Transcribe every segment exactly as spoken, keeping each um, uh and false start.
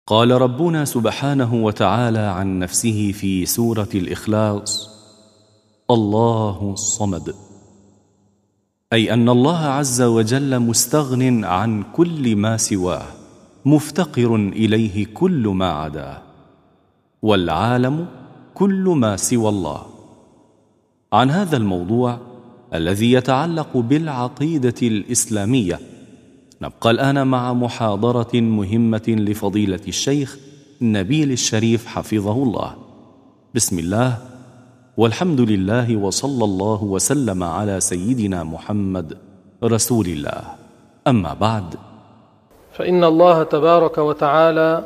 قال ربنا سبحانه وتعالى عن نفسه في سورة الإخلاص: الله الصمد، أي أن الله عز وجل مستغن عن كل ما سواه، مفتقر إليه كل ما عداه، والعالم كل ما سوى الله. عن هذا الموضوع الذي يتعلق بالعقيدة الإسلامية نبقى الآن مع محاضرة مهمة لفضيلة الشيخ نبيل الشريف حفظه الله. بسم الله والحمد لله وصلى الله وسلم على سيدنا محمد رسول الله. أما بعد، فإن الله تبارك وتعالى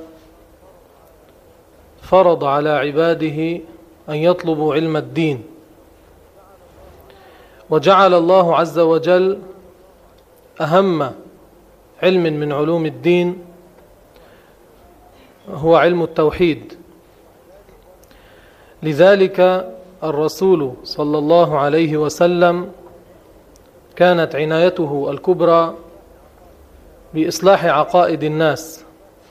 فرض على عباده أن يطلبوا علم الدين، وجعل الله عز وجل أهم علم من علوم الدين هو علم التوحيد. لذلك الرسول صلى الله عليه وسلم كانت عنايته الكبرى بإصلاح عقائد الناس،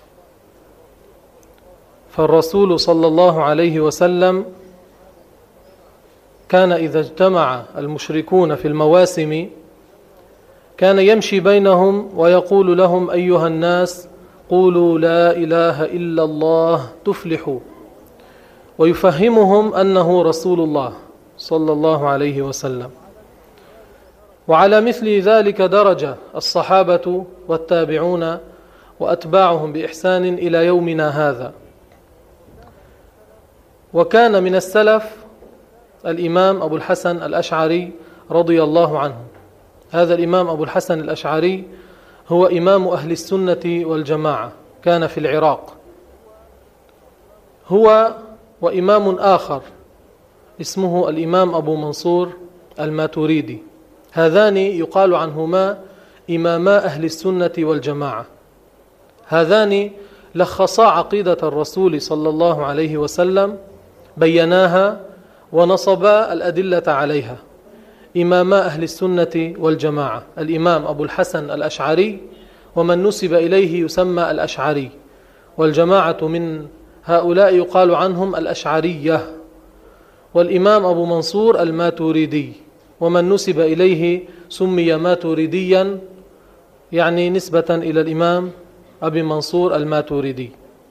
فالرسول صلى الله عليه وسلم كان إذا اجتمع المشركون في المواسم كان يمشي بينهم ويقول لهم: أيها الناس، قولوا لا إله إلا الله تفلحوا، ويفهمهم أنه رسول الله صلى الله عليه وسلم. وعلى مثل ذلك درج الصحابة والتابعون وأتباعهم بإحسان إلى يومنا هذا. وكان من السلف الإمام أبو الحسن الأشعري رضي الله عنه. هذا الإمام أبو الحسن الأشعري هو إمام أهل السنة والجماعة، كان في العراق. هو وإمام آخر اسمه الإمام أبو منصور الماتوريدي، هذان يقال عنهما إماما أهل السنة والجماعة. هذان لخصا عقيدة الرسول صلى الله عليه وسلم، بيناها ونصبا الأدلة عليها. إماما أهل السنة والجماعة الإمام أبو الحسن الأشعري، ومن نسب إليه يسمى الأشعري، والجماعة من هؤلاء يقال عنهم الأشعرية. والإمام أبو منصور الماتوريدي، ومن نسب إليه سمي ماتوريديا، يعني نسبة إلى الإمام أبي منصور الماتوريدي.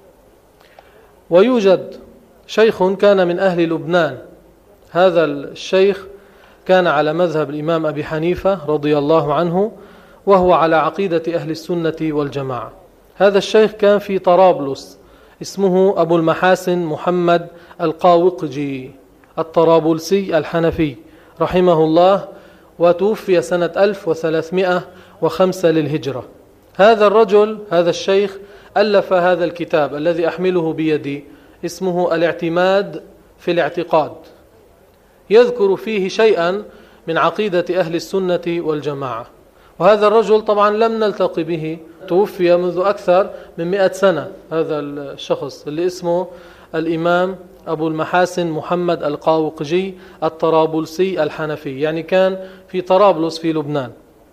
ويوجد شيخ كان من أهل لبنان، هذا الشيخ كان على مذهب الإمام أبي حنيفة رضي الله عنه، وهو على عقيدة أهل السنة والجماعة. هذا الشيخ كان في طرابلس، اسمه أبو المحاسن محمد القاوقجي الطرابلسي الحنفي رحمه الله، وتوفي سنة ألف وثلاثمائة وخمسة للهجرة. هذا الرجل، هذا الشيخ، ألف هذا الكتاب الذي أحمله بيدي، اسمه الاعتماد في الاعتقاد، يذكر فيه شيئا من عقيدة أهل السنة والجماعة. وهذا الرجل طبعا لم نلتقي به، توفي منذ أكثر من مئة سنة. هذا الشخص اللي اسمه الإمام أبو المحاسن محمد القاوقجي الطرابلسي الحنفي، يعني كان في طرابلس في لبنان.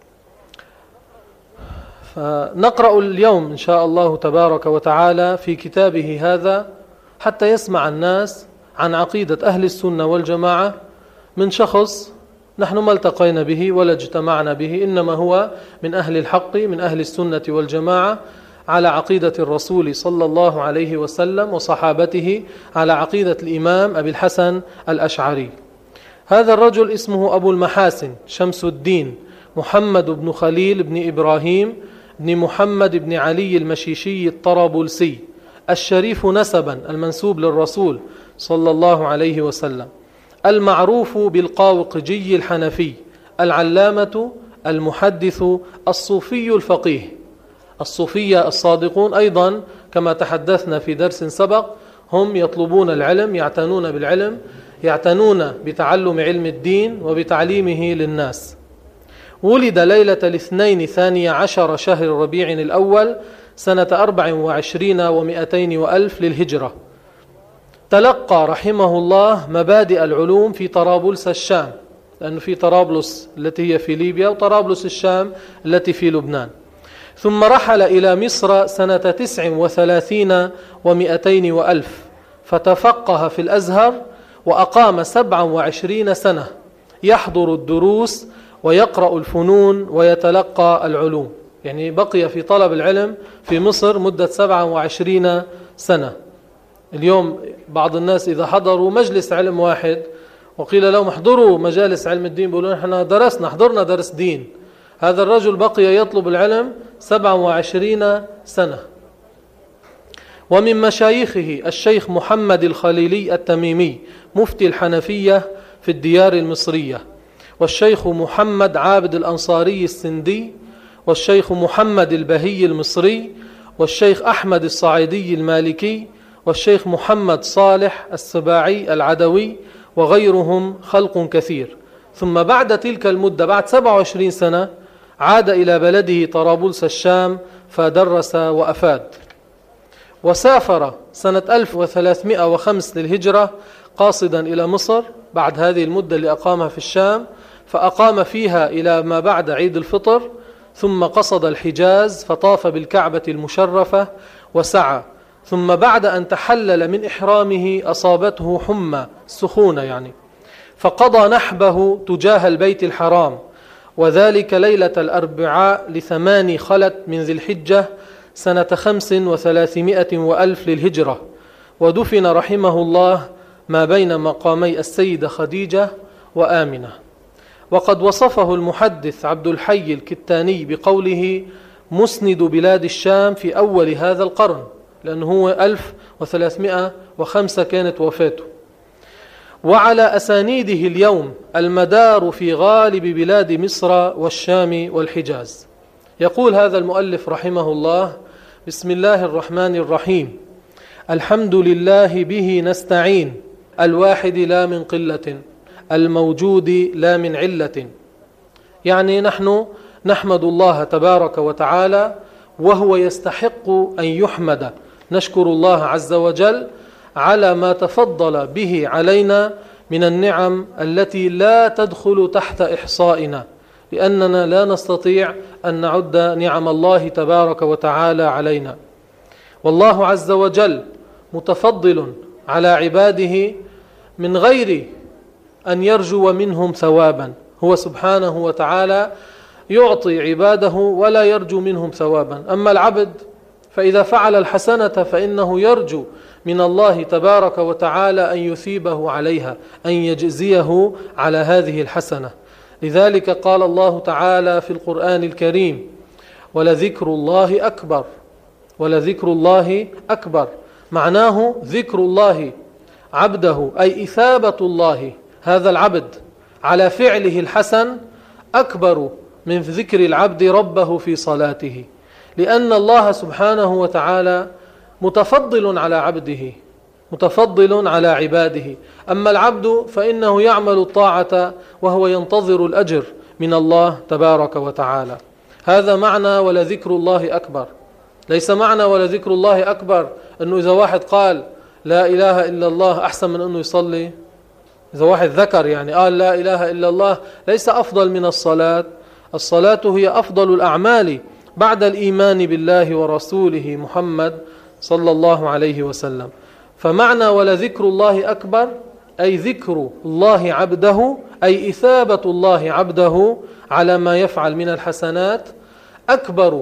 فنقرأ اليوم إن شاء الله تبارك وتعالى في كتابه هذا حتى يسمع الناس عن عقيدة أهل السنة والجماعة من شخص نحن ما التقينا به ولا اجتمعنا به، إنما هو من أهل الحق، من أهل السنة والجماعة، على عقيدة الرسول صلى الله عليه وسلم وصحابته، على عقيدة الإمام أبي الحسن الأشعري. هذا الرجل اسمه أبو المحاسن شمس الدين محمد بن خليل بن إبراهيم بن محمد بن علي المشيشي الطرابلسي الشريف نسبا، المنسوب للرسول صلى الله عليه وسلم، المعروف بالقاوقجي الحنفي، العلامة المحدث الصوفي الفقيه. الصوفية الصادقون أيضا كما تحدثنا في درس سبق هم يطلبون العلم، يعتنون بالعلم، يعتنون بتعلم علم الدين وبتعليمه للناس. ولد ليلة الاثنين ثاني عشر شهر ربيع الأول سنة أربع وعشرين ومئتين وألف للهجرة. تلقى رحمه الله مبادئ العلوم في طرابلس الشام، لأنه في طرابلس التي هي في ليبيا وطرابلس الشام التي في لبنان. ثم رحل إلى مصر سنة تسع وثلاثين ومئتين وألف فتفقه في الأزهر، وأقام سبعا وعشرين سنة يحضر الدروس ويقرأ الفنون ويتلقى العلوم. يعني بقي في طلب العلم في مصر مدة سبعا وعشرين سنة. اليوم بعض الناس إذا حضروا مجلس علم واحد وقيل لهم احضروا مجالس علم الدين بيقولون احنا درسنا حضرنا درس دين. هذا الرجل بقي يطلب العلم سبعا وعشرين سنة. ومن مشايخه الشيخ محمد الخليلي التميمي مفتي الحنفية في الديار المصرية، والشيخ محمد عابد الأنصاري السندي، والشيخ محمد البهي المصري، والشيخ أحمد الصعيدي المالكي، والشيخ محمد صالح السباعي العدوي، وغيرهم خلق كثير. ثم بعد تلك المدة بعد سبع وعشرين سنة عاد إلى بلده طرابلس الشام فدرس وأفاد. وسافر سنة ألف وثلاثمائة وخمسة للهجرة قاصدا إلى مصر بعد هذه المدة اللي أقامها في الشام، فأقام فيها إلى ما بعد عيد الفطر، ثم قصد الحجاز فطاف بالكعبة المشرفة وسعى. ثم بعد أن تحلل من إحرامه أصابته حمى سخونة يعني، فقضى نحبه تجاه البيت الحرام، وذلك ليلة الأربعاء لثماني خلت من ذي الحجة سنة خمس وثلاثمائة وألف للهجرة، ودفن رحمه الله ما بين مقامي السيدة خديجة وآمنة. وقد وصفه المحدث عبد الحي الكتاني بقوله مسند بلاد الشام في أول هذا القرن، لأنه هو ألف وثلاثمائة وخمسة كانت وفاته. وعلى أسانيده اليوم المدار في غالب بلاد مصر والشام والحجاز. يقول هذا المؤلف رحمه الله: بسم الله الرحمن الرحيم، الحمد لله به نستعين، الواحد لا من قلة، الموجود لا من علة. يعني نحن نحمد الله تبارك وتعالى وهو يستحق أن يحمد. نشكر الله عز وجل على ما تفضل به علينا من النعم التي لا تدخل تحت إحصائنا، لأننا لا نستطيع أن نعد نعم الله تبارك وتعالى علينا. والله عز وجل متفضل على عباده من غير أن يرجو منهم ثوابا. هو سبحانه وتعالى يعطي عباده ولا يرجو منهم ثوابا. أما العبد فإذا فعل الحسنة فإنه يرجو من الله تبارك وتعالى أن يثيبه عليها، أن يجزيه على هذه الحسنة. لذلك قال الله تعالى في القرآن الكريم: ولذكر الله أكبر، ولذكر الله أكبر. معناه ذكر الله عبده أي إثابة الله هذا العبد على فعله الحسن أكبر من ذكر العبد ربه في صلاته، لأن الله سبحانه وتعالى متفضل على عبده، متفضل على عباده. أما العبد فإنه يعمل الطاعة وهو ينتظر الأجر من الله تبارك وتعالى. هذا معنى ولذكر الله أكبر. ليس معنى ولذكر الله أكبر أنه إذا واحد قال لا إله إلا الله أحسن من أنه يصلي. إذا واحد ذكر يعني قال لا إله إلا الله ليس أفضل من الصلاة. الصلاة هي أفضل الأعمال بعد الإيمان بالله ورسوله محمد صلى الله عليه وسلم. فمعنى ولذكر الله أكبر أي ذكر الله عبده، أي إثابة الله عبده على ما يفعل من الحسنات أكبر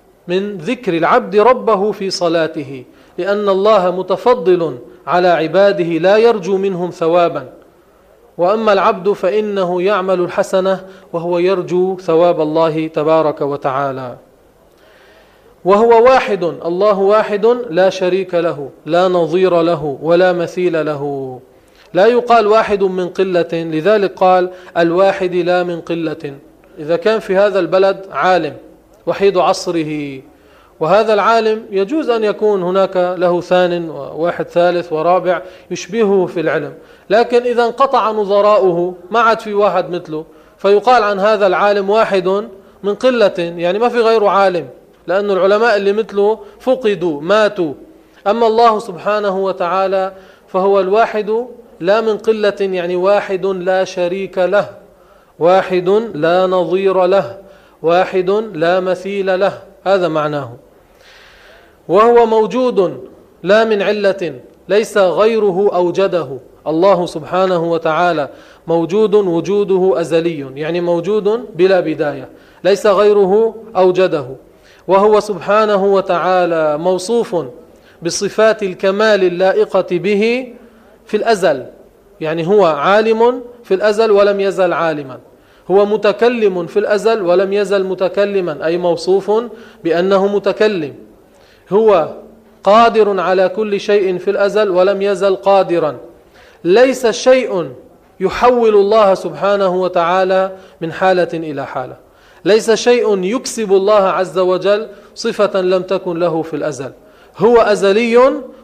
من ذكر العبد ربه في صلاته، لأن الله متفضل على عباده لا يرجو منهم ثوابا. وأما العبد فإنه يعمل الحسنة وهو يرجو ثواب الله تبارك وتعالى. وهو واحد، الله واحد لا شريك له، لا نظير له ولا مثيل له. لا يقال واحد من قلة، لذلك قال الواحد لا من قلة. إذا كان في هذا البلد عالم وحيد عصره، وهذا العالم يجوز أن يكون هناك له ثان وواحد ثالث ورابع يشبهه في العلم، لكن إذا انقطع نظراؤه ما عاد في واحد مثله، فيقال عن هذا العالم واحد من قلة، يعني ما في غيره عالم، لأن العلماء اللي مثله فقدوا ماتوا. أما الله سبحانه وتعالى فهو الواحد لا من قلة، يعني واحد لا شريك له، واحد لا نظير له، واحد لا مثيل له. هذا معناه. وهو موجود لا من علة، ليس غيره أوجده. الله سبحانه وتعالى موجود وجوده أزلي، يعني موجود بلا بداية، ليس غيره أوجده. وهو سبحانه وتعالى موصوف بصفات الكمال اللائقة به في الأزل، يعني هو عالم في الأزل ولم يزل عالما، هو متكلم في الأزل ولم يزل متكلما، أي موصوف بأنه متكلم. هو قادر على كل شيء في الأزل ولم يزل قادرا. ليس شيء يحول الله سبحانه وتعالى من حالة إلى حالة، ليس شيء يكسب الله عز وجل صفة لم تكن له في الأزل. هو أزلي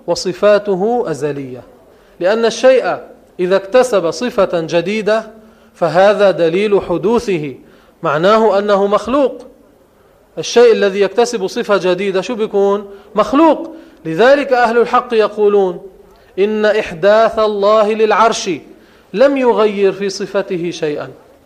وصفاته أزلية، لأن الشيء إذا اكتسب صفة جديدة فهذا دليل حدوثه، معناه أنه مخلوق. الشيء الذي يكتسب صفة جديدة شو بيكون؟ مخلوق. لذلك أهل الحق يقولون إن إحداث الله للعرش لم يغير في صفته شيئا،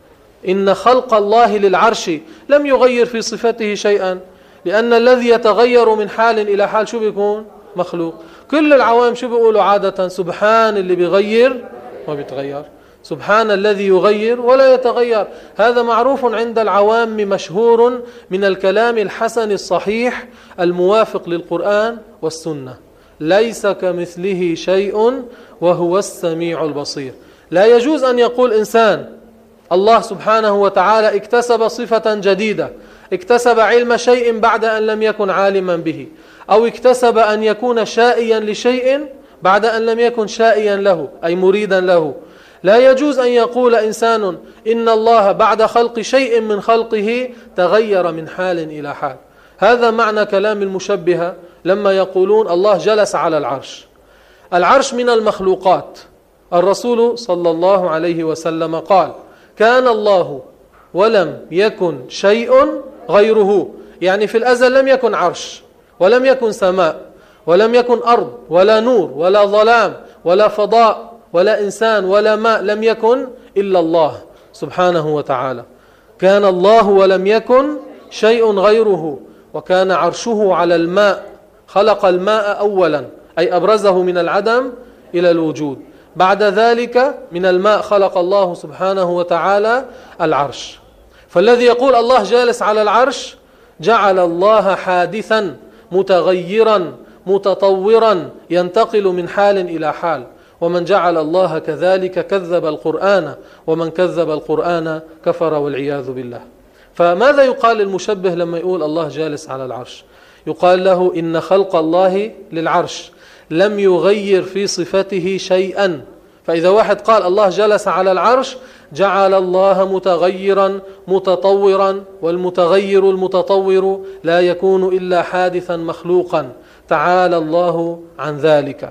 إن خلق الله للعرش لم يغير في صفته شيئا، لأن الذي يتغير من حال إلى حال شو بيكون؟ مخلوق. كل العوام شو بيقولوا عادة؟ سبحان اللي بيغير ما بيتغير، سبحان الذي يغير ولا يتغير. هذا معروف عند العوام، مشهور من الكلام الحسن الصحيح الموافق للقرآن والسنة. ليس كمثله شيء وهو السميع البصير. لا يجوز أن يقول إنسان الله سبحانه وتعالى اكتسب صفة جديدة، اكتسب علم شيء بعد أن لم يكن عالما به، أو اكتسب أن يكون شائيا لشيء بعد أن لم يكن شائيا له، أي مريدا له. لا يجوز أن يقول إنسان إن الله بعد خلق شيء من خلقه تغير من حال إلى حال. هذا معنى كلام المشبهة لما يقولون الله جلس على العرش. العرش من المخلوقات. الرسول صلى الله عليه وسلم قال كان الله ولم يكن شيء غيره، يعني في الأزل لم يكن عرش ولم يكن سماء ولم يكن أرض ولا نور ولا ظلام ولا فضاء ولا إنسان ولا ماء، لم يكن إلا الله سبحانه وتعالى. كان الله ولم يكن شيء غيره، وكان عرشه على الماء، خلق الماء أولا أي أبرزه من العدم إلى الوجود، بعد ذلك من الماء خلق الله سبحانه وتعالى العرش. فالذي يقول الله جالس على العرش جعل الله حادثا متغيرا متطورا ينتقل من حال إلى حال، ومن جعل الله كذلك كذب القرآن، ومن كذب القرآن كفر والعياذ بالله. فماذا يقال للمشبه لما يقول الله جالس على العرش؟ يقال له إن خلق الله للعرش لم يغير في صفته شيئا. فإذا واحد قال الله جلس على العرش جعل الله متغيرا متطورا، والمتغير المتطور لا يكون إلا حادثا مخلوقا، تعالى الله عن ذلك.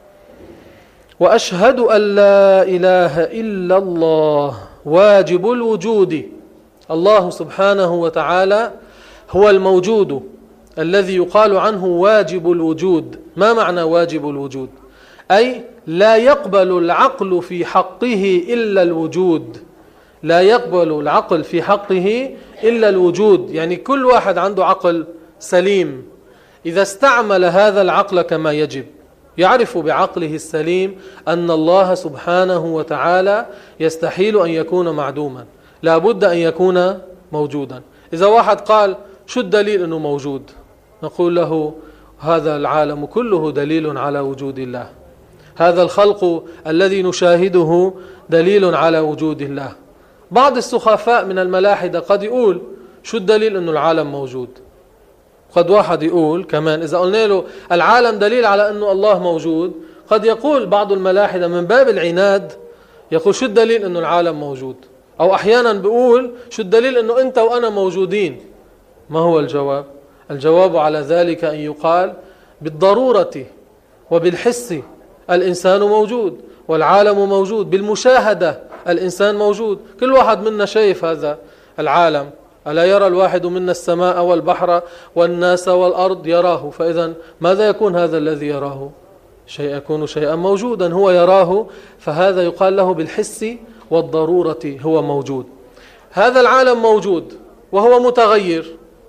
وأشهد أن لا إله إلا الله واجب الوجود. الله سبحانه وتعالى هو الموجود الذي يقال عنه واجب الوجود. ما معنى واجب الوجود؟ أي لا يقبل العقل في حقه إلا الوجود، لا يقبل العقل في حقه إلا الوجود. يعني كل واحد عنده عقل سليم إذا استعمل هذا العقل كما يجب يعرف بعقله السليم أن الله سبحانه وتعالى يستحيل أن يكون معدوما، لا بد أن يكون موجودا. إذا واحد قال شو الدليل أنه موجود؟ نقول له هذا العالم كله دليل على وجود الله، هذا الخلق الذي نشاهده دليل على وجود الله. بعض السخفاء من الملاحدة قد يقول شو الدليل أنه العالم موجود؟ قد واحد يقول كمان إذا قلنا له العالم دليل على أنه الله موجود، قد يقول بعض الملاحدة من باب العناد يقول شو الدليل أنه العالم موجود؟ أو أحيانا بيقول شو الدليل أنه أنت وأنا موجودين؟ ما هو الجواب؟ الجواب على ذلك أن يقال بالضرورة وبالحس الإنسان موجود والعالم موجود، بالمشاهدة الإنسان موجود، كل واحد منا شايف هذا العالم. ألا يرى الواحد منا السماء والبحر والناس والأرض؟ يراه. فإذا ماذا يكون هذا الذي يراه؟ شيء يكون شيئا موجودا هو يراه، فهذا يقال له بالحس والضرورة هو موجود. هذا العالم موجود وهو متغير،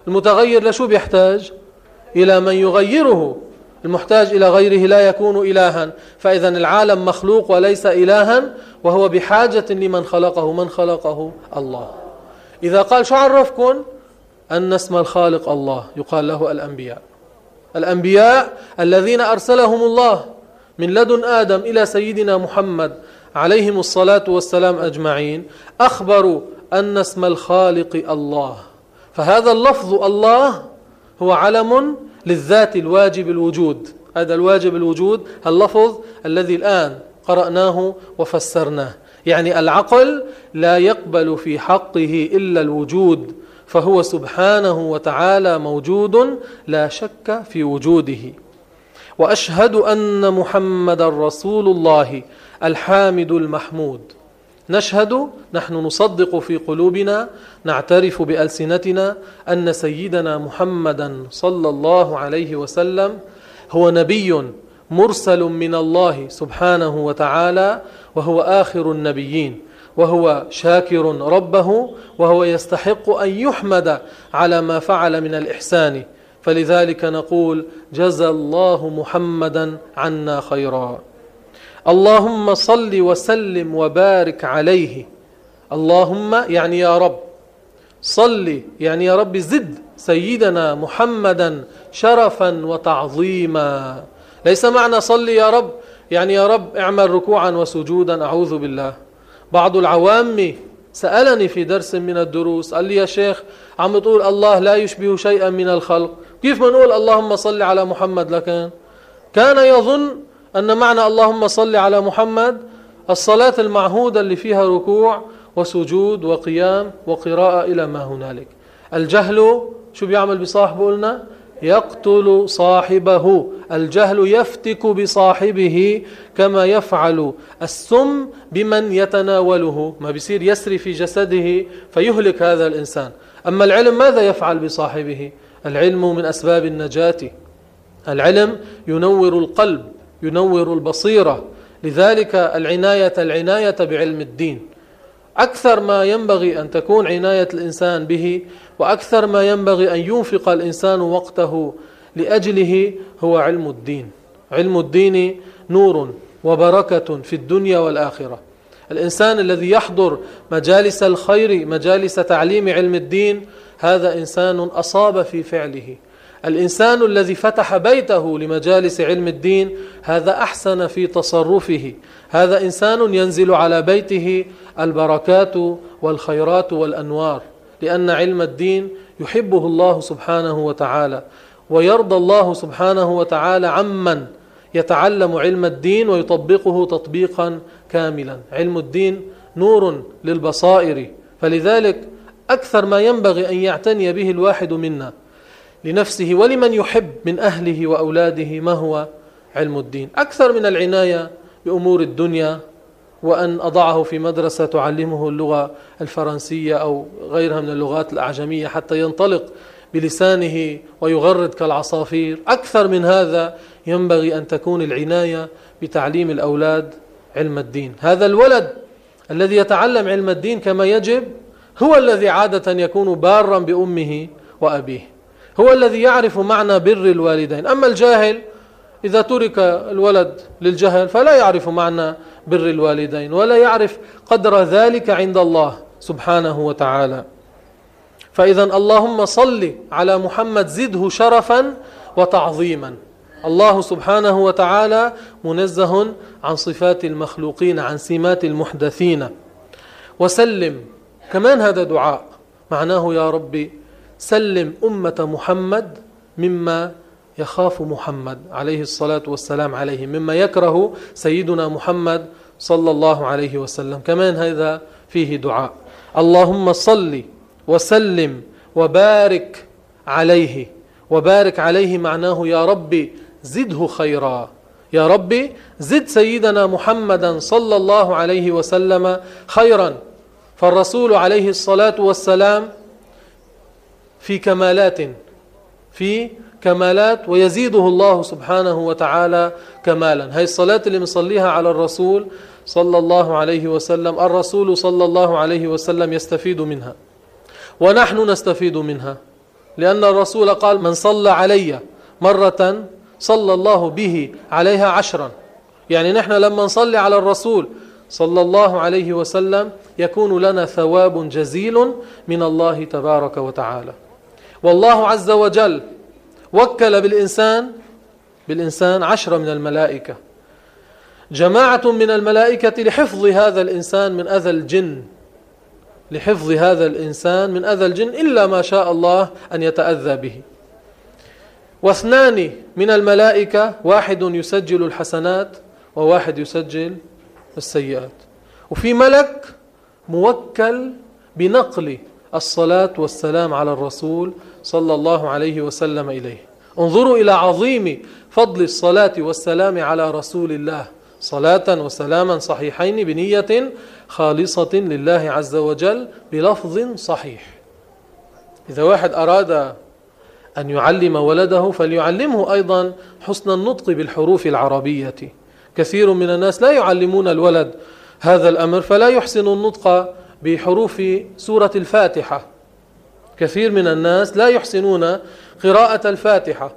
المتغير لشو بيحتاج؟ إلى من يغيره. المحتاج إلى غيره لا يكون إلها. فإذا العالم مخلوق وليس إلها، وهو بحاجة لمن خلقه. من خلقه؟ الله. إذا قال شو عرفكم أن اسم الخالق الله؟ يقال له الأنبياء. الأنبياء الذين أرسلهم الله من لدن آدم إلى سيدنا محمد عليهم الصلاة والسلام أجمعين أخبروا أن اسم الخالق الله. فهذا اللفظ الله هو علم للذات الواجب الوجود. هذا الواجب الوجود اللفظ الذي الآن قرأناه وفسرناه. يعني العقل لا يقبل في حقه إلا الوجود، فهو سبحانه وتعالى موجود لا شك في وجوده. وأشهد أن محمد رسول الله الحامد المحمود. نشهد، نحن نصدق في قلوبنا، نعترف بألسنتنا أن سيدنا محمدا صلى الله عليه وسلم هو نبي مرسل من الله سبحانه وتعالى، وهو آخر النبيين، وهو شاكر ربه، وهو يستحق أن يحمد على ما فعل من الإحسان. فلذلك نقول جزى الله محمدا عنا خيرا. اللهم صل وسلم وبارك عليه. اللهم يعني يا رب، صل يعني يا رب زد سيدنا محمدا شرفا وتعظيما. ليس معنى صل يا رب يعني يا رب اعمل ركوعا وسجودا، أعوذ بالله. بعض العوام سألني في درس من الدروس، قال لي يا شيخ عم تقول الله لا يشبه شيئا من الخلق، كيف ما نقول اللهم صل على محمد؟ لكن كان يظن أن معنى اللهم صل على محمد الصلاة المعهودة اللي فيها ركوع وسجود وقيام وقراءة إلى ما هنالك. الجهل شو بيعمل بصاحبه؟ قلنا يقتل صاحبه. الجهل يفتك بصاحبه كما يفعل السم بمن يتناوله، ما بيصير يسري في جسده فيهلك هذا الإنسان. أما العلم ماذا يفعل بصاحبه؟ العلم من أسباب النجاة. العلم ينور القلب، ينور البصيرة. لذلك العناية العناية بعلم الدين أكثر ما ينبغي أن تكون عناية الإنسان به، وأكثر ما ينبغي أن ينفق الإنسان وقته لأجله هو علم الدين. علم الدين نور وبركة في الدنيا والآخرة. الإنسان الذي يحضر مجالس الخير، مجالس تعليم علم الدين، هذا إنسان أصاب في فعله. الإنسان الذي فتح بيته لمجالس علم الدين هذا أحسن في تصرفه. هذا إنسان ينزل على بيته البركات والخيرات والأنوار، لأن علم الدين يحبه الله سبحانه وتعالى، ويرضى الله سبحانه وتعالى عمن يتعلم علم الدين ويطبقه تطبيقا كاملا. علم الدين نور للبصائر، فلذلك أكثر ما ينبغي أن يعتني به الواحد منا لنفسه ولمن يحب من أهله وأولاده ما هو علم الدين، أكثر من العناية بأمور الدنيا، وأن أضعه في مدرسة تعلمه اللغة الفرنسية أو غيرها من اللغات الأعجمية حتى ينطلق بلسانه ويغرد كالعصافير. أكثر من هذا ينبغي أن تكون العناية بتعليم الأولاد علم الدين. هذا الولد الذي يتعلم علم الدين كما يجب هو الذي عادة يكون بارا بأمه وأبيه، هو الذي يعرف معنى بر الوالدين. أما الجاهل إذا ترك الولد للجهل فلا يعرف معنى بر الوالدين ولا يعرف قدر ذلك عند الله سبحانه وتعالى. فإذا اللهم صل على محمد زده شرفا وتعظيما. الله سبحانه وتعالى منزه عن صفات المخلوقين، عن سمات المحدثين. وسلم كمان هذا دعاء معناه يا ربي سلم أمة محمد مما يخاف محمد عليه الصلاة والسلام عليه، مما يكره سيدنا محمد صلى الله عليه وسلم. كمان هذا فيه دعاء. اللهم صل وسلم وبارك عليه. وبارك عليه معناه يا ربي زده خيرا، يا ربي زد سيدنا محمدا صلى الله عليه وسلم خيرا. فالرسول عليه الصلاة والسلام في كمالات في كمالات ويزيده الله سبحانه وتعالى كمالا. هاي الصلاة اللي مصليها على الرسول صلى الله عليه وسلم، الرسول صلى الله عليه وسلم يستفيد منها ونحن نستفيد منها. لأن الرسول قال من صلى علي مرة صلى الله به عليها عشرا. يعني نحن لما نصلي على الرسول صلى الله عليه وسلم يكون لنا ثواب جزيل من الله تبارك وتعالى. والله عز وجل وكل بالإنسان بالإنسان عشرة من الملائكة، جماعة من الملائكة لحفظ هذا الإنسان من أذى الجن، لحفظ هذا الإنسان من أذى الجن إلا ما شاء الله أن يتأذى به. واثنان من الملائكة، واحد يسجل الحسنات وواحد يسجل السيئات. وفي ملك موكل بنقل الصلاة والسلام على الرسول صلى الله عليه وسلم إليه. انظروا إلى عظيم فضل الصلاة والسلام على رسول الله، صلاة وسلاما صحيحين بنية خالصة لله عز وجل بلفظ صحيح. إذا واحد أراد أن يعلم ولده فليعلمه أيضا حسن النطق بالحروف العربية. كثير من الناس لا يعلمون الولد هذا الأمر فلا يحسن النطق بحروف سورة الفاتحة. كثير من الناس لا يحسنون قراءة الفاتحة.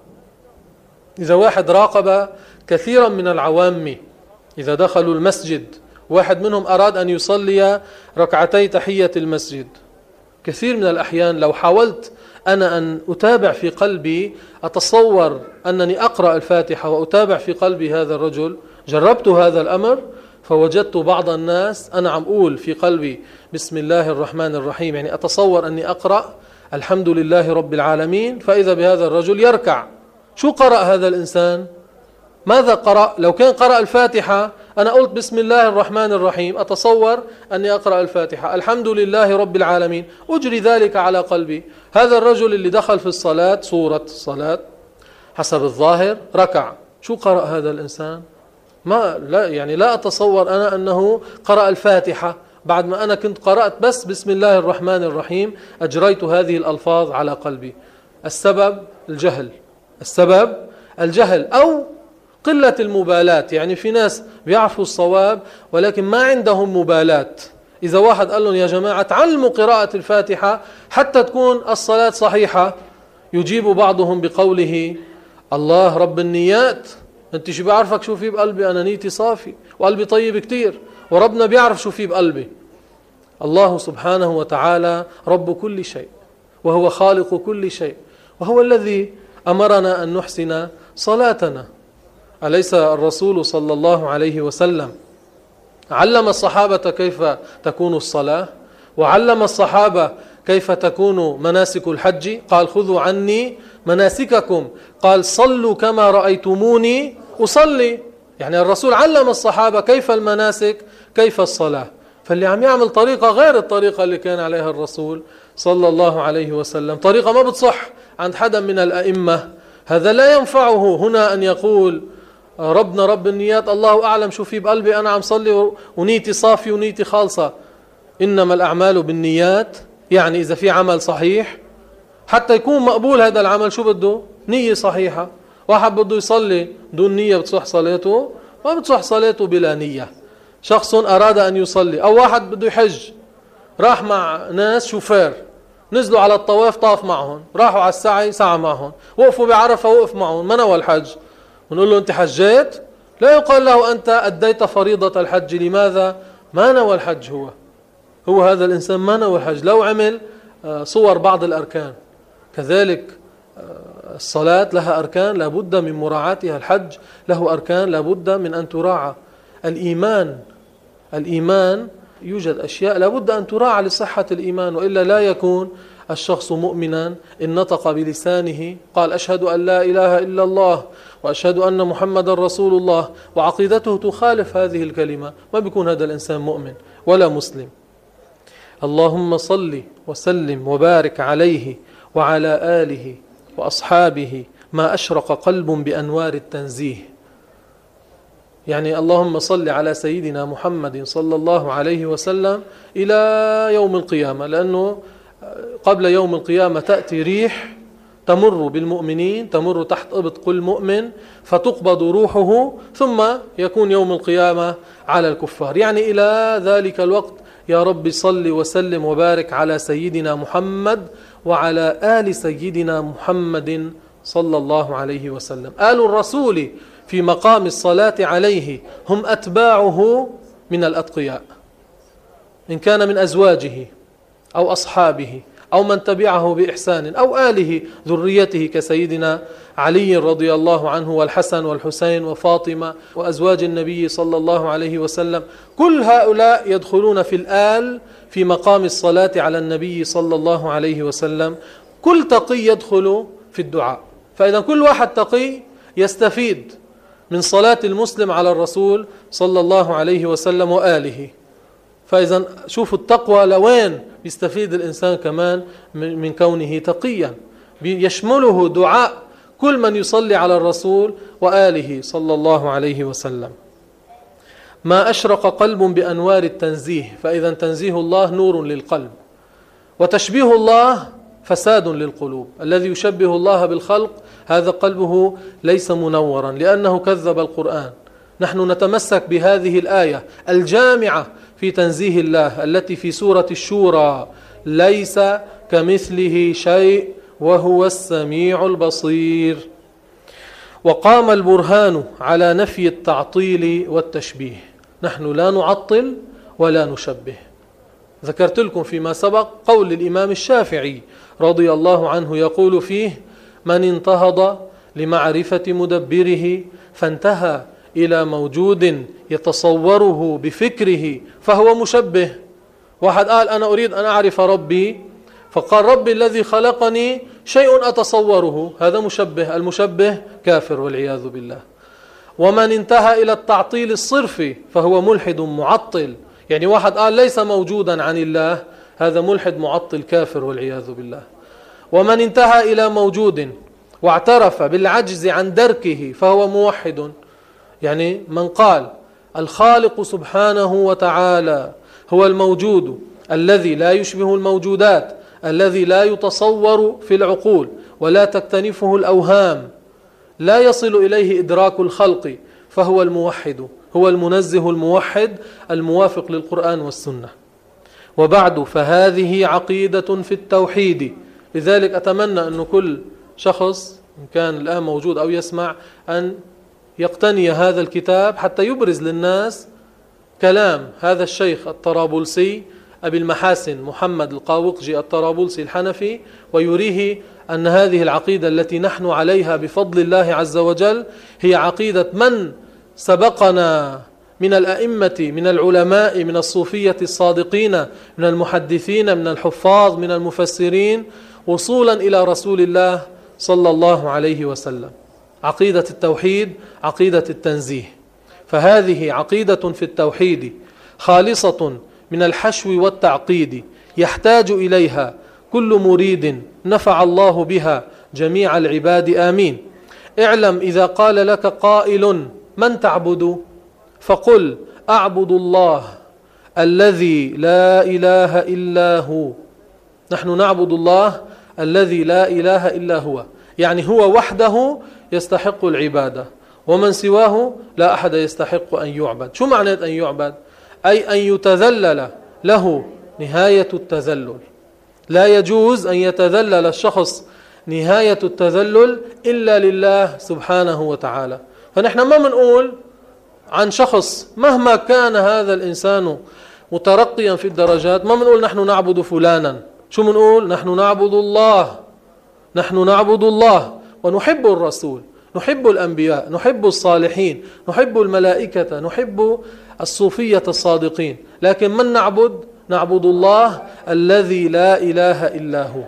إذا واحد راقب كثيرا من العوام إذا دخلوا المسجد، واحد منهم أراد أن يصلي ركعتي تحية المسجد، كثير من الأحيان لو حاولت أنا أن أتابع في قلبي، أتصور أنني أقرأ الفاتحة وأتابع في قلبي هذا الرجل، جربت هذا الأمر فوجدت بعض الناس أنا عم أقول في قلبي بسم الله الرحمن الرحيم، يعني أتصور أني أقرأ الحمد لله رب العالمين، فإذا بهذا الرجل يركع. شو قرأ هذا الإنسان؟ ماذا قرأ؟ لو كان قرأ الفاتحة أنا قلت بسم الله الرحمن الرحيم، أتصور أني أقرأ الفاتحة الحمد لله رب العالمين، أجري ذلك على قلبي. هذا الرجل اللي دخل في الصلاة صورة الصلاة حسب الظاهر ركع، شو قرأ هذا الإنسان؟ ما لا يعني لا أتصور أنا أنه قرأ الفاتحة بعد ما أنا كنت قرأت بس بسم الله الرحمن الرحيم، أجريت هذه الألفاظ على قلبي. السبب الجهل، السبب الجهل أو قلة المبالاة. يعني في ناس بيعرفوا الصواب ولكن ما عندهم مبالاة. إذا واحد قال لهم يا جماعة تعلموا قراءة الفاتحة حتى تكون الصلاة صحيحة، يجيب بعضهم بقوله الله رب النيات، انت شو بيعرفك شو في بقلبي؟ أنا نيتي صافي وقلبي طيب كتير، وربنا بيعرف شو في بقلبي. الله سبحانه وتعالى رب كل شيء وهو خالق كل شيء، وهو الذي أمرنا أن نحسن صلاتنا. أليس الرسول صلى الله عليه وسلم علم الصحابة كيف تكون الصلاة، وعلم الصحابة كيف تكون مناسك الحج؟ قال خذوا عني مناسككم، قال صلوا كما رأيتموني أصلي. يعني الرسول علم الصحابة كيف المناسك كيف الصلاة. فاللي عم يعمل طريقة غير الطريقة اللي كان عليها الرسول صلى الله عليه وسلم، طريقة ما بتصح عند حدا من الأئمة، هذا لا ينفعه هنا أن يقول ربنا رب النيات، الله أعلم شو في بقلبي، أنا عم صلي ونيتي صافي ونيتي خالصة. إنما الأعمال بالنيات، يعني إذا في عمل صحيح حتى يكون مقبول هذا العمل شو بده؟ نية صحيحة. واحد بده يصلي دون نية بتصح صلاته؟ ما بتصح صلاته بلا نية. شخص أراد أن يصلي، أو واحد بده يحج راح مع ناس شوفير، نزلوا على الطواف طاف معهم، راحوا على السعي سعى معهم، وقفوا بعرفة وقف معهم، ما نوى الحج. ونقول له أنت حجيت؟ لا يقال له أنت أديت فريضة الحج. لماذا؟ ما نوى الحج. هو هو هذا الإنسان ما نوى الحج، لو عمل صور بعض الأركان. كذلك الصلاة لها أركان لابد من مراعاتها، الحج له أركان لابد من أن تراعى. الإيمان الإيمان يوجد أشياء لابد أن تراعى لصحة الإيمان، وإلا لا يكون الشخص مؤمنا إن نطق بلسانه قال أشهد أن لا إله إلا الله وأشهد أن محمد رسول الله، وعقيدته تخالف هذه الكلمة، ما بيكون هذا الإنسان مؤمن ولا مسلم. اللهم صل وسلم وبارك عليه وعلى آله وأصحابه ما أشرق قلب بأنوار التنزيه. يعني اللهم صل على سيدنا محمد صلى الله عليه وسلم إلى يوم القيامة، لأنه قبل يوم القيامة تأتي ريح تمر بالمؤمنين، تمر تحت إبط كل مؤمن فتقبض روحه، ثم يكون يوم القيامة على الكفار. يعني إلى ذلك الوقت يا رب صل وسلم وبارك على سيدنا محمد وعلى آل سيدنا محمد صلى الله عليه وسلم. آل الرسول في مقام الصلاة عليه هم أتباعه من الأتقياء، إن كان من أزواجه أو أصحابه أو من تبعه بإحسان أو آله ذريته كسيدنا علي رضي الله عنه والحسن والحسين وفاطمة وأزواج النبي صلى الله عليه وسلم. كل هؤلاء يدخلون في الآل في مقام الصلاة على النبي صلى الله عليه وسلم. كل تقي يدخل في الدعاء، فإذا كل واحد تقي يستفيد من صلاة المسلم على الرسول صلى الله عليه وسلم وآله. فإذا شوفوا التقوى لوين بيستفيد الإنسان كمان من كونه تقيا، يشمله دعاء كل من يصلي على الرسول وآله صلى الله عليه وسلم. ما أشرق قلب بأنوار التنزيه، فإذا تنزيه الله نور للقلب، وتشبيه الله فساد للقلوب. الذي يشبه الله بالخلق هذا قلبه ليس منورا لأنه كذب القرآن. نحن نتمسك بهذه الآية الجامعة في تنزيه الله التي في سورة الشورى: ليس كمثله شيء وهو السميع البصير. وقام البرهان على نفي التعطيل والتشبيه. نحن لا نعطل ولا نشبه. ذكرت لكم فيما سبق قول الإمام الشافعي رضي الله عنه يقول فيه: من انتهض لمعرفة مدبره فانتهى إلى موجود يتصوره بفكره فهو مشبه. واحد قال: أنا أريد أن أعرف ربي، فقال: ربي الذي خلقني شيء أتصوره، هذا مشبه. المشبه كافر والعياذ بالله. ومن انتهى إلى التعطيل الصرفي فهو ملحد معطل. يعني واحد قال ليس موجودا عن الله، هذا ملحد معطل كافر والعياذ بالله. ومن انتهى إلى موجود واعترف بالعجز عن دركه فهو موحد. يعني من قال الخالق سبحانه وتعالى هو الموجود الذي لا يشبه الموجودات، الذي لا يتصور في العقول ولا تكتنفه الأوهام، لا يصل إليه إدراك الخلق، فهو الموحد، هو المنزه الموحد الموافق للقرآن والسنة. وبعد، فهذه عقيدة في التوحيد. لذلك أتمنى أن كل شخص إن كان الآن موجود أو يسمع أن يقتني هذا الكتاب حتى يبرز للناس كلام هذا الشيخ الطرابلسي أبي المحاسن محمد القاوقجي الطرابلسي الحنفي، ويريه أن هذه العقيدة التي نحن عليها بفضل الله عز وجل هي عقيدة من سبقنا من الأئمة، من العلماء، من الصوفية الصادقين، من المحدثين، من الحفاظ، من المفسرين، وصولا إلى رسول الله صلى الله عليه وسلم. عقيدة التوحيد، عقيدة التنزيه. فهذه عقيدة في التوحيد خالصة من الحشو والتعقيد، يحتاج إليها كل مريد نفع الله بها جميع العباد، آمين. اعلم إذا قال لك قائل: من تعبد؟ فقل: أعبد الله الذي لا إله إلا هو. نحن نعبد الله الذي لا إله إلا هو، يعني هو وحده يستحق العبادة، ومن سواه لا أحد يستحق أن يعبد. شو معنى أن يعبد؟ أي أن يتذلل له نهاية التذلل. لا يجوز أن يتذلل الشخص نهاية التذلل إلا لله سبحانه وتعالى. فنحن ما منقول عن شخص مهما كان هذا الإنسان مترقيا في الدرجات، ما منقول نحن نعبد فلانا. شو منقول؟ نحن نعبد الله، نحن نعبد الله ونحب الرسول، نحب الأنبياء، نحب الصالحين، نحب الملائكة، نحب الصوفية الصادقين. لكن من نعبد؟ نعبد الله الذي لا إله إلا هو.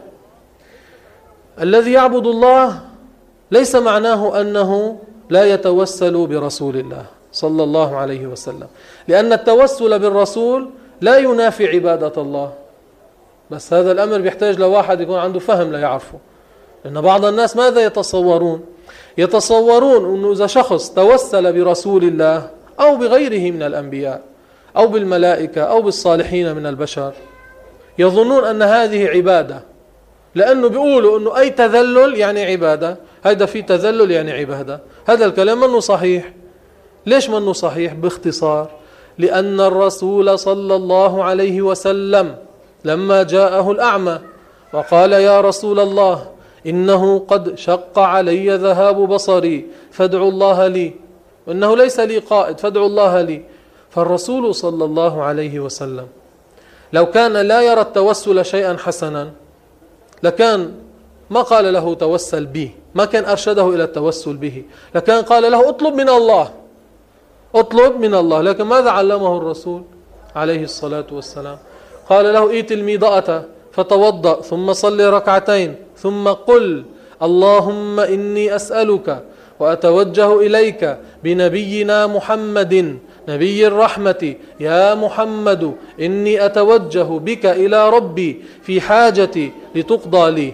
الذي يعبد الله ليس معناه أنه لا يتوسل برسول الله صلى الله عليه وسلم، لأن التوسل بالرسول لا ينافي عبادة الله. بس هذا الأمر بيحتاج لواحد يكون عنده فهم لا يعرفه. لأن بعض الناس ماذا يتصورون؟ يتصورون أنه إذا شخص توسل برسول الله أو بغيره من الأنبياء أو بالملائكة أو بالصالحين من البشر، يظنون أن هذه عبادة، لأنه بيقولوا أنه أي تذلل يعني عبادة، هذا في تذلل يعني عبادة. هذا الكلام منه صحيح. ليش منه صحيح؟ باختصار: لأن الرسول صلى الله عليه وسلم لما جاءه الأعمى وقال يا رسول الله إنه قد شق علي ذهاب بصري فادعوا الله لي، وإنه ليس لي قائد فادعوا الله لي. فالرسول صلى الله عليه وسلم لو كان لا يرى التوسل شيئا حسنا لكان ما قال له توسل به، ما كان أرشده إلى التوسل به، لكان قال له اطلب من الله، اطلب من الله. لكن ماذا علمه الرسول عليه الصلاة والسلام؟ قال له ائت الميضأة فتوضأ ثم صل ركعتين ثم قل اللهم إني أسألك وأتوجه إليك بنبينا محمد نبي الرحمة يا محمد إني أتوجه بك إلى ربي في حاجتي لتقضى لي.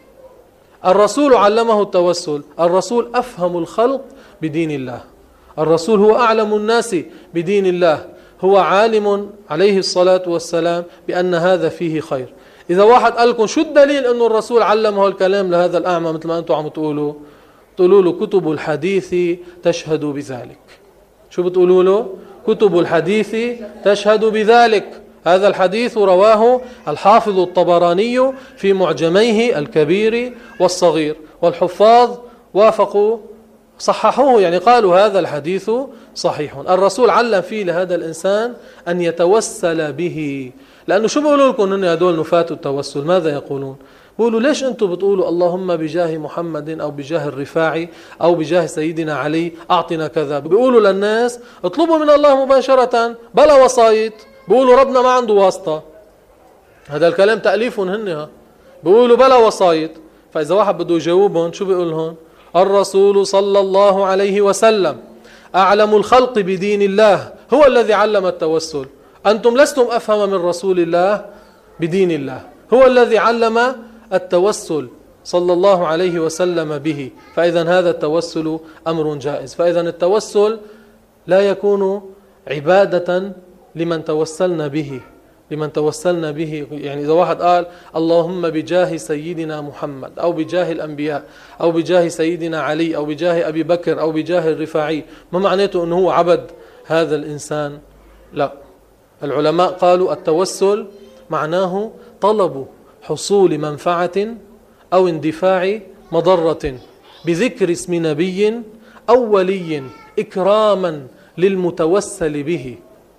الرسول علمه التوسل، الرسول أفهم الخلق بدين الله، الرسول هو أعلم الناس بدين الله، هو عالم عليه الصلاة والسلام بأن هذا فيه خير. إذا واحد قال لكم شو الدليل أنه الرسول علمه الكلام لهذا الأعمى مثل ما أنتم عم تقولوا، تقولوا له كتب الحديث تشهد بذلك. شو بتقولوا له؟ كتب الحديث تشهد بذلك. هذا الحديث رواه الحافظ الطبراني في معجميه الكبير والصغير، والحفاظ وافقوا صححوه، يعني قالوا هذا الحديث صحيح. الرسول علم فيه لهذا الإنسان أن يتوسل به، لأنه شو بيقولوا لكم إن هدول نفاة التوسل؟ ماذا يقولون؟ بيقولوا ليش أنتم بتقولوا اللهم بجاه محمد أو بجاه الرفاعي أو بجاه سيدنا علي أعطنا كذا؟ بيقولوا للناس اطلبوا من الله مباشرة بلا وسايط، بيقولوا ربنا ما عنده واسطة. هذا الكلام تأليفهم هن، بيقولوا بلا وسايط. فإذا واحد بده يجاوبهم شو بيقول لهم؟ الرسول صلى الله عليه وسلم أعلم الخلق بدين الله، هو الذي علم التوسل. أنتم لستم أفهم من رسول الله بدين الله، هو الذي علم التوسل صلى الله عليه وسلم به. فإذا هذا التوسل أمر جائز. فإذا التوسل لا يكون عبادة لمن توسلنا به، لمن توسلنا به. يعني إذا واحد قال اللهم بجاه سيدنا محمد أو بجاه الأنبياء أو بجاه سيدنا علي أو بجاه أبي بكر أو بجاه الرفاعي، ما معناته أنه هو عبد هذا الإنسان؟ لا، العلماء قالوا التوسل معناه طلب حصول منفعة أو اندفاع مضرة بذكر اسم نبي أو ولي إكراما للمتوسل به،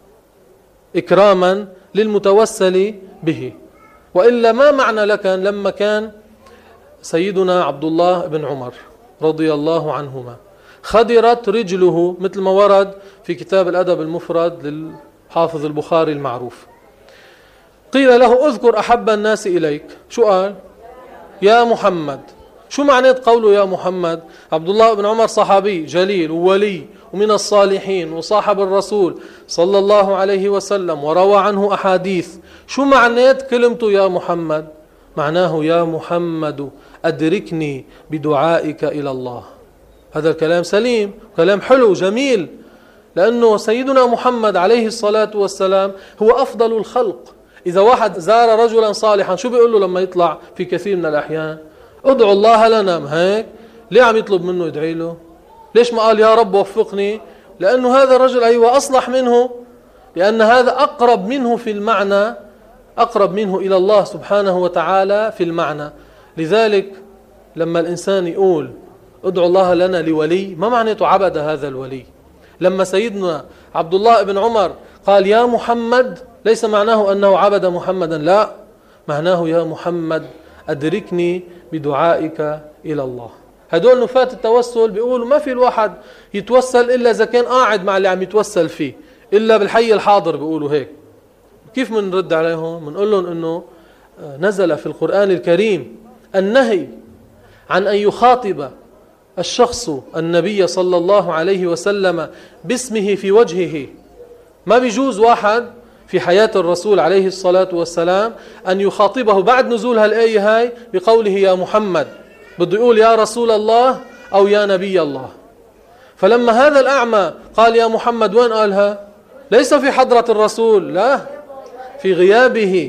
إكراما للمتوسل به. وإلا ما معنى لك لما كان سيدنا عبد الله بن عمر رضي الله عنهما خدرت رجله مثل ما ورد في كتاب الأدب المفرد للحافظ البخاري المعروف، قيل له اذكر أحب الناس إليك، شو قال؟ يا محمد. شو معنات قوله يا محمد؟ عبد الله بن عمر صحابي جليل وولي ومن الصالحين وصاحب الرسول صلى الله عليه وسلم وروى عنه أحاديث. شو معنات كلمته يا محمد؟ معناه يا محمد أدركني بدعائك إلى الله. هذا الكلام سليم، كلام حلو جميل، لأنه سيدنا محمد عليه الصلاة والسلام هو أفضل الخلق. إذا واحد زار رجلا صالحا شو بيقول له لما يطلع في كثير من الأحيان؟ ادعوا الله لنا. ما هيك؟ ليه عم يطلب منه يدعي له؟ ليش ما قال يا رب وفقني؟ لأنه هذا الرجل أيوة أصلح منه، لأن هذا أقرب منه في المعنى، أقرب منه إلى الله سبحانه وتعالى في المعنى. لذلك لما الإنسان يقول ادعوا الله لنا لولي، ما معناته عبد هذا الولي. لما سيدنا عبد الله بن عمر قال يا محمد، ليس معناه أنه عبد محمدا، لا، معناه يا محمد أدركني بدعائك إلى الله. هدول نفاة التوسل بيقولوا ما في الواحد يتوسل إلا إذا كان قاعد مع اللي عم يتوسل فيه، إلا بالحي الحاضر، بيقولوا هيك. كيف من نرد عليهم؟ منقول لهم إنه نزل في القرآن الكريم النهي عن أن يخاطب الشخص النبي صلى الله عليه وسلم باسمه في وجهه. ما بيجوز واحد في حياة الرسول عليه الصلاة والسلام أن يخاطبه بعد نزول هالآية هاي بقوله يا محمد، بده يقول يا رسول الله أو يا نبي الله. فلما هذا الأعمى قال يا محمد، وين قالها؟ ليس في حضرة الرسول، لا، في غيابه،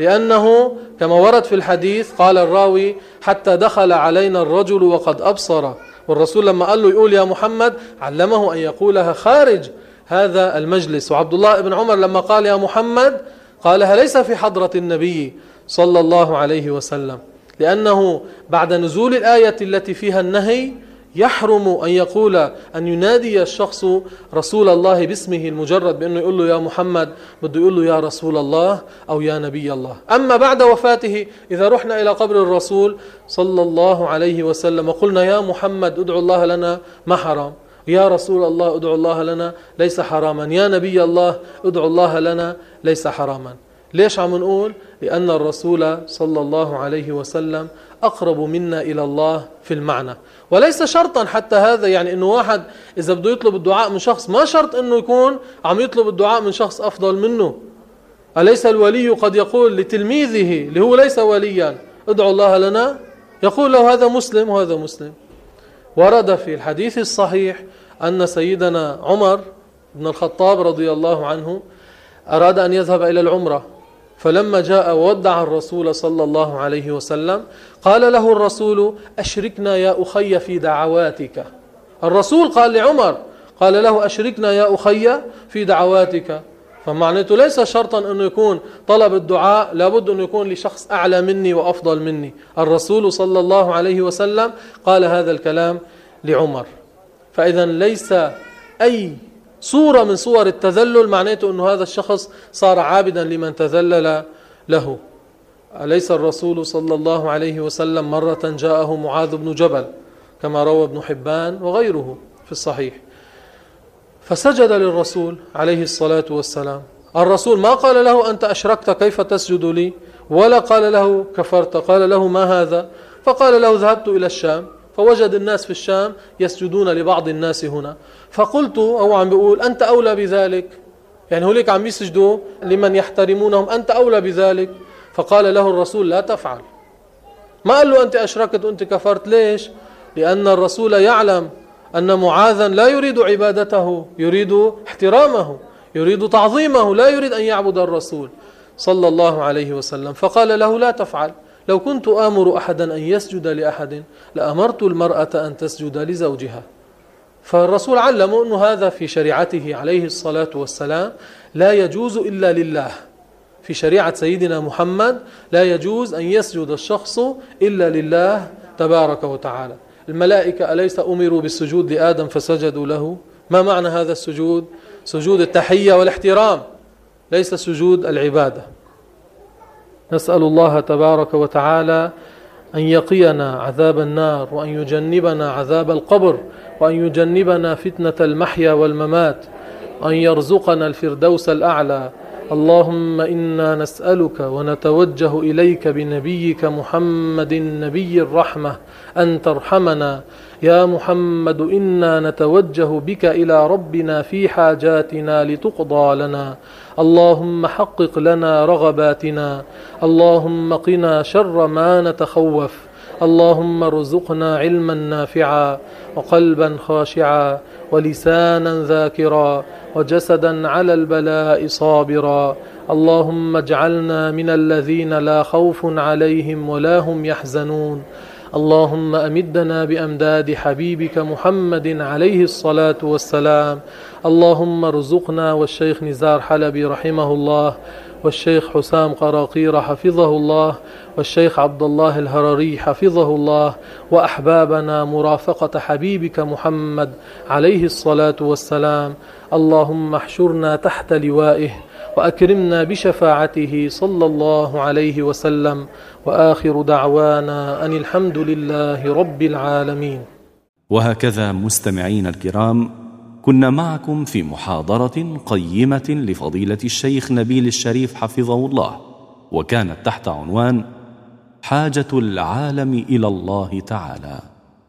لأنه كما ورد في الحديث قال الراوي حتى دخل علينا الرجل وقد أبصر. والرسول لما قال له يقول يا محمد علمه أن يقولها خارج هذا المجلس. وعبد الله بن عمر لما قال يا محمد قالها ليس في حضرة النبي صلى الله عليه وسلم، لأنه بعد نزول الآية التي فيها النهي يحرم أن يقول أن ينادي الشخص رسول الله باسمه المجرد، بأنه يقول له يا محمد، بده يقول له يا رسول الله أو يا نبي الله. أما بعد وفاته إذا رحنا إلى قبر الرسول صلى الله عليه وسلم وقلنا يا محمد ادعو الله لنا، ما حرام. يا رسول الله ادعو الله لنا، ليس حراما. يا نبي الله ادعو الله لنا، ليس حراما. ليش عم نقول؟ لأن الرسول صلى الله عليه وسلم أقرب منا إلى الله في المعنى، وليس شرطا حتى هذا، يعني إنه واحد إذا بده يطلب الدعاء من شخص ما شرط إنه يكون عم يطلب الدعاء من شخص أفضل منه. أليس الولي قد يقول لتلميذه اللي هو ليس وليا ادعو الله لنا؟ يقول له هذا مسلم وهذا مسلم. ورد في الحديث الصحيح أن سيدنا عمر بن الخطاب رضي الله عنه أراد أن يذهب إلى العمرة، فلما جاء وودع الرسول صلى الله عليه وسلم قال له الرسول أشركنا يا أخي في دعواتك. الرسول قال لعمر، قال له أشركنا يا أخي في دعواتك. فمعناته ليس شرطا أنه يكون طلب الدعاء لابد أنه يكون لشخص أعلى مني وأفضل مني. الرسول صلى الله عليه وسلم قال هذا الكلام لعمر. فإذا ليس أي صورة من صور التذلل معناته أنه هذا الشخص صار عابدا لمن تذلل له. أليس الرسول صلى الله عليه وسلم مرة جاءه معاذ بن جبل كما روى ابن حبان وغيره في الصحيح، فسجد للرسول عليه الصلاة والسلام. الرسول ما قال له أنت أشركت كيف تسجد لي، ولا قال له كفرت، قال له ما هذا؟ فقال له ذهبت إلى الشام فوجد الناس في الشام يسجدون لبعض الناس هنا، فقلت، أو عم بيقول أنت أولى بذلك، يعني هوليك عم يسجدوا لمن يحترمونهم، أنت أولى بذلك. فقال له الرسول لا تفعل. ما قال له أنت أشركت وأنت كفرت. ليش؟ لأن الرسول يعلم أن معاذا لا يريد عبادته، يريد احترامه، يريد تعظيمه، لا يريد أن يعبد الرسول صلى الله عليه وسلم. فقال له لا تفعل. لو كنت آمر أحدا أن يسجد لأحد لأمرت المرأة أن تسجد لزوجها. فالرسول علمه أنه هذا في شريعته عليه الصلاة والسلام لا يجوز إلا لله. في شريعة سيدنا محمد لا يجوز أن يسجد الشخص إلا لله تبارك وتعالى. الملائكة أليس أمروا بالسجود لآدم فسجدوا له؟ ما معنى هذا السجود؟ سجود التحية والاحترام، ليس سجود العبادة. نسأل الله تبارك وتعالى أن يقينا عذاب النار، وأن يجنبنا عذاب القبر، وأن يجنبنا فتنة المحيا والممات، وأن يرزقنا الفردوس الأعلى. اللهم إنا نسألك ونتوجه إليك بنبيك محمد نبي الرحمة أن ترحمنا. يا محمد إنا نتوجه بك إلى ربنا في حاجاتنا لتقضى لنا. اللهم حقق لنا رغباتنا. اللهم قنا شر ما نتخوف. اللهم ارزقنا علما نافعا وقلبا خاشعا ولسانا ذاكرا وجسدا على البلاء صابرا. اللهم اجعلنا من الذين لا خوف عليهم ولا هم يحزنون. اللهم أمدنا بأمداد حبيبك محمد عليه الصلاة والسلام. اللهم ارزقنا والشيخ نزار حلبي رحمه الله، والشيخ حسام قراقير حفظه الله، والشيخ عبد الله الهرري حفظه الله، وأحبابنا مرافقة حبيبك محمد عليه الصلاة والسلام. اللهم احشرنا تحت لوائه وأكرمنا بشفاعته صلى الله عليه وسلم. وآخر دعوانا أن الحمد لله رب العالمين. وهكذا مستمعين الكرام، كنا معكم في محاضرة قيمة لفضيلة الشيخ نبيل الشريف حفظه الله، وكانت تحت عنوان حاجة العالم إلى الله تعالى.